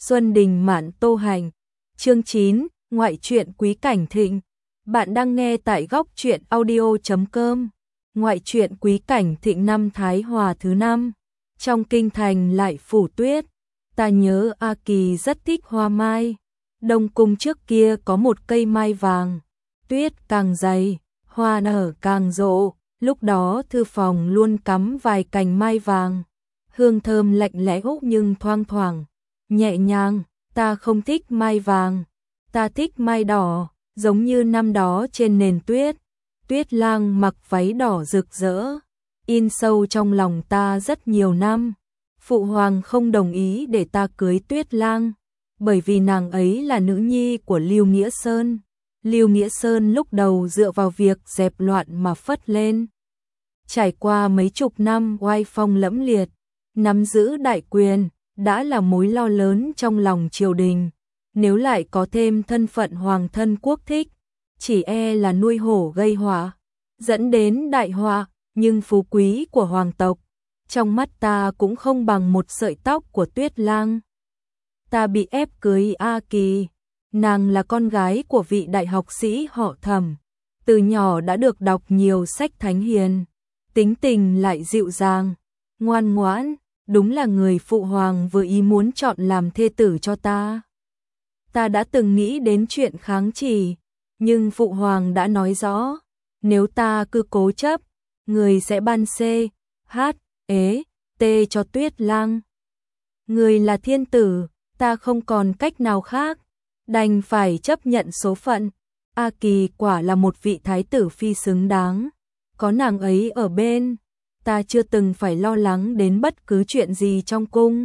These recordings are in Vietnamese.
Xuân Đình Mạn Tô Hành. Chương 9, Ngoại truyện Quý Cảnh Thịnh. Bạn đang nghe tại góc truyện audio.com. Ngoại truyện Quý Cảnh Thịnh năm Thái Hòa thứ 5. Trong kinh thành lại phủ tuyết. Ta nhớ A Kỳ rất thích hoa mai. Đông cung trước kia có một cây mai vàng. Tuyết càng dày, hoa nở càng rộ. Lúc đó thư phòng luôn cắm vài cành mai vàng. Hương thơm lạnh lẽo nhưng thoang thoảng, nhẹ nhàng. Ta không thích mai vàng, ta thích mai đỏ, giống như năm đó trên nền tuyết. Tuyết Lang mặc váy đỏ rực rỡ, in sâu trong lòng ta rất nhiều năm. Phụ hoàng không đồng ý để ta cưới Tuyết Lang, bởi vì nàng ấy là nữ nhi của Lưu Nghĩa Sơn. Lưu Nghĩa Sơn lúc đầu dựa vào việc dẹp loạn mà phất lên. Trải qua mấy chục năm oai phong lẫm liệt, nắm giữ đại quyền, đã là mối lo lớn trong lòng triều đình. Nếu lại có thêm thân phận hoàng thân quốc thích, chỉ e là nuôi hổ gây họa, dẫn đến đại họa. Nhưng phú quý của hoàng tộc, trong mắt ta cũng không bằng một sợi tóc của Tuyết Lang. Ta bị ép cưới A Kỳ, nàng là con gái của vị đại học sĩ họ Thẩm, từ nhỏ đã được đọc nhiều sách thánh hiền, tính tình lại dịu dàng, ngoan ngoãn, đúng là người phụ hoàng vừa ý muốn chọn làm thê tử cho ta. Ta đã từng nghĩ đến chuyện kháng chỉ, nhưng phụ hoàng đã nói rõ, nếu ta cứ cố chấp, người sẽ ban C, H, E, T cho Tuyết Lang. Người là thiên tử, ta không còn cách nào khác, đành phải chấp nhận số phận. A Kỳ quả là một vị thái tử phi xứng đáng, có nàng ấy ở bên, ta chưa từng phải lo lắng đến bất cứ chuyện gì trong cung.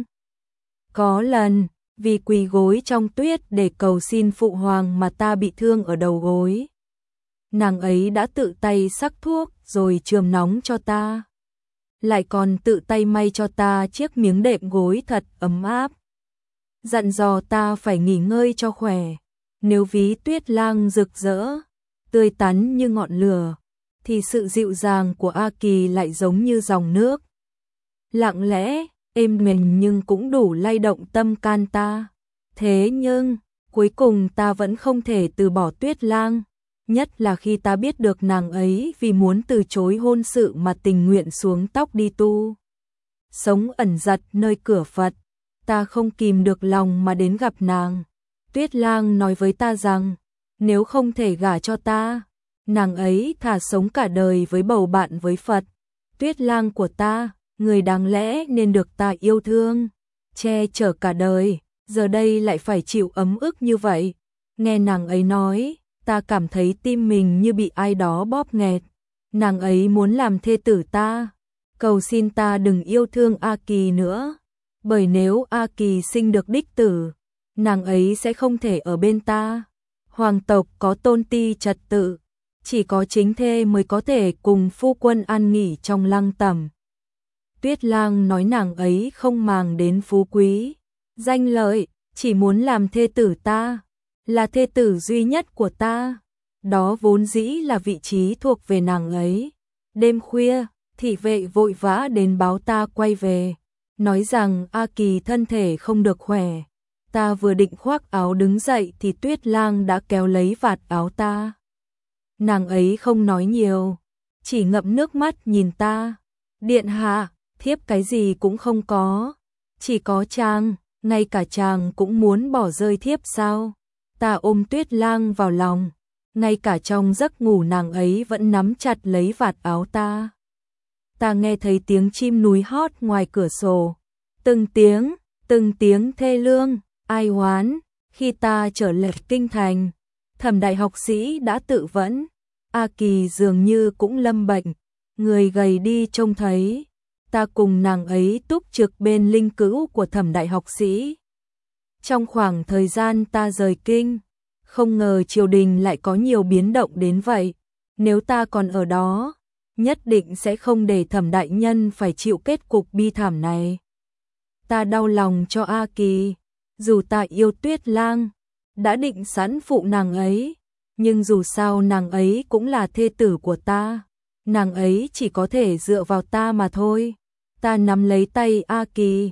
Có lần, vì quỳ gối trong tuyết để cầu xin phụ hoàng mà ta bị thương ở đầu gối. Nàng ấy đã tự tay sắc thuốc rồi chườm nóng cho ta. Lại còn tự tay may cho ta chiếc miếng đệm gối thật ấm áp. Dặn dò ta phải nghỉ ngơi cho khỏe. Nếu ví Tuyết Lang rực rỡ, tươi tắn như ngọn lửa, thì sự dịu dàng của A Kỳ lại giống như dòng nước. Lặng lẽ, êm mềm nhưng cũng đủ lay động tâm can ta. Thế nhưng, cuối cùng ta vẫn không thể từ bỏ Tuyết Lang. Nhất là khi ta biết được nàng ấy vì muốn từ chối hôn sự mà tình nguyện xuống tóc đi tu sống ẩn giật nơi cửa Phật. Ta không kìm được lòng mà đến gặp nàng. Tuyết Lang nói với ta rằng, nếu không thể gả cho ta, nàng ấy thà sống cả đời với bầu bạn với Phật. Tuyết Lang của ta, người đáng lẽ nên được ta yêu thương, che chở cả đời, giờ đây lại phải chịu ấm ức như vậy. Nghe nàng ấy nói, ta cảm thấy tim mình như bị ai đó bóp nghẹt. Nàng ấy muốn làm thê tử ta, cầu xin ta đừng yêu thương A Kỳ nữa, bởi nếu A Kỳ sinh được đích tử, nàng ấy sẽ không thể ở bên ta. Hoàng tộc có tôn ti trật tự, chỉ có chính thê mới có thể cùng phu quân an nghỉ trong lăng tẩm. Tuyết Lang nói nàng ấy không màng đến phú quý, danh lợi, chỉ muốn làm thê tử ta, là thê tử duy nhất của ta. Đó vốn dĩ là vị trí thuộc về nàng ấy. Đêm khuya, thị vệ vội vã đến báo ta quay về, nói rằng A Kỳ thân thể không được khỏe. Ta vừa định khoác áo đứng dậy thì Tuyết Lang đã kéo lấy vạt áo ta. Nàng ấy không nói nhiều, chỉ ngậm nước mắt nhìn ta. Điện hạ, thiếp cái gì cũng không có, chỉ có chàng, ngay cả chàng cũng muốn bỏ rơi thiếp sao? Ta ôm Tuyết Lang vào lòng, ngay cả trong giấc ngủ nàng ấy vẫn nắm chặt lấy vạt áo ta. Ta nghe thấy tiếng chim núi hót ngoài cửa sổ, từng tiếng thê lương, ai oán. Khi ta trở lại kinh thành, Thẩm đại học sĩ đã tự vẫn, A Kỳ dường như cũng lâm bệnh, người gầy đi trông thấy. Ta cùng nàng ấy túc trực bên linh cữu của Thẩm đại học sĩ. Trong khoảng thời gian ta rời kinh, không ngờ triều đình lại có nhiều biến động đến vậy. Nếu ta còn ở đó, nhất định sẽ không để Thẩm đại nhân phải chịu kết cục bi thảm này. Ta đau lòng cho A Kỳ, dù ta yêu Tuyết Lang, đã định sẵn phụ nàng ấy, nhưng dù sao nàng ấy cũng là thê tử của ta, nàng ấy chỉ có thể dựa vào ta mà thôi. Ta nắm lấy tay A Kỳ,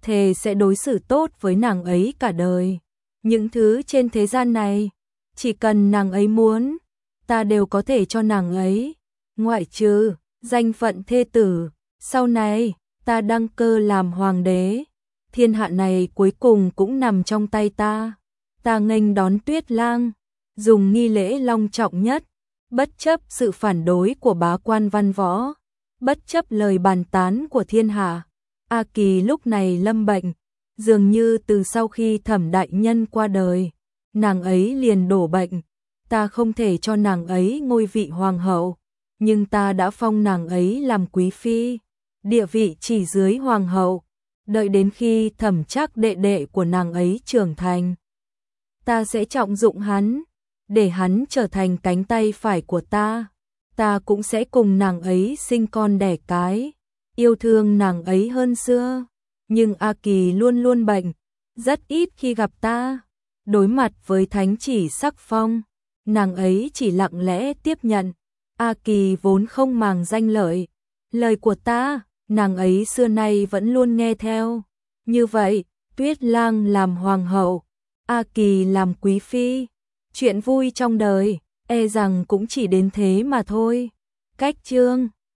thề sẽ đối xử tốt với nàng ấy cả đời. Những thứ trên thế gian này, chỉ cần nàng ấy muốn, ta đều có thể cho nàng ấy, ngoại trừ danh phận thê tử. Sau này, ta đăng cơ làm hoàng đế, thiên hạ này cuối cùng cũng nằm trong tay ta. Ta nghênh đón Tuyết Lang, dùng nghi lễ long trọng nhất, bất chấp sự phản đối của bá quan văn võ, bất chấp lời bàn tán của thiên hạ. A Kỳ lúc này lâm bệnh, dường như từ sau khi Thẩm đại nhân qua đời, nàng ấy liền đổ bệnh. Ta không thể cho nàng ấy ngôi vị hoàng hậu, nhưng ta đã phong nàng ấy làm quý phi, địa vị chỉ dưới hoàng hậu. Đợi đến khi Thẩm Trác đệ đệ của nàng ấy trưởng thành, ta sẽ trọng dụng hắn, để hắn trở thành cánh tay phải của ta. Ta cũng sẽ cùng nàng ấy sinh con đẻ cái, yêu thương nàng ấy hơn xưa. Nhưng A Kỳ luôn luôn bệnh, rất ít khi gặp ta. Đối mặt với thánh chỉ sắc phong, nàng ấy chỉ lặng lẽ tiếp nhận. A Kỳ vốn không màng danh lợi, lời của ta, nàng ấy xưa nay vẫn luôn nghe theo. Như vậy, Tuyết Lang làm hoàng hậu, A Kỳ làm quý phi, chuyện vui trong đời, e rằng cũng chỉ đến thế mà thôi. Cách chương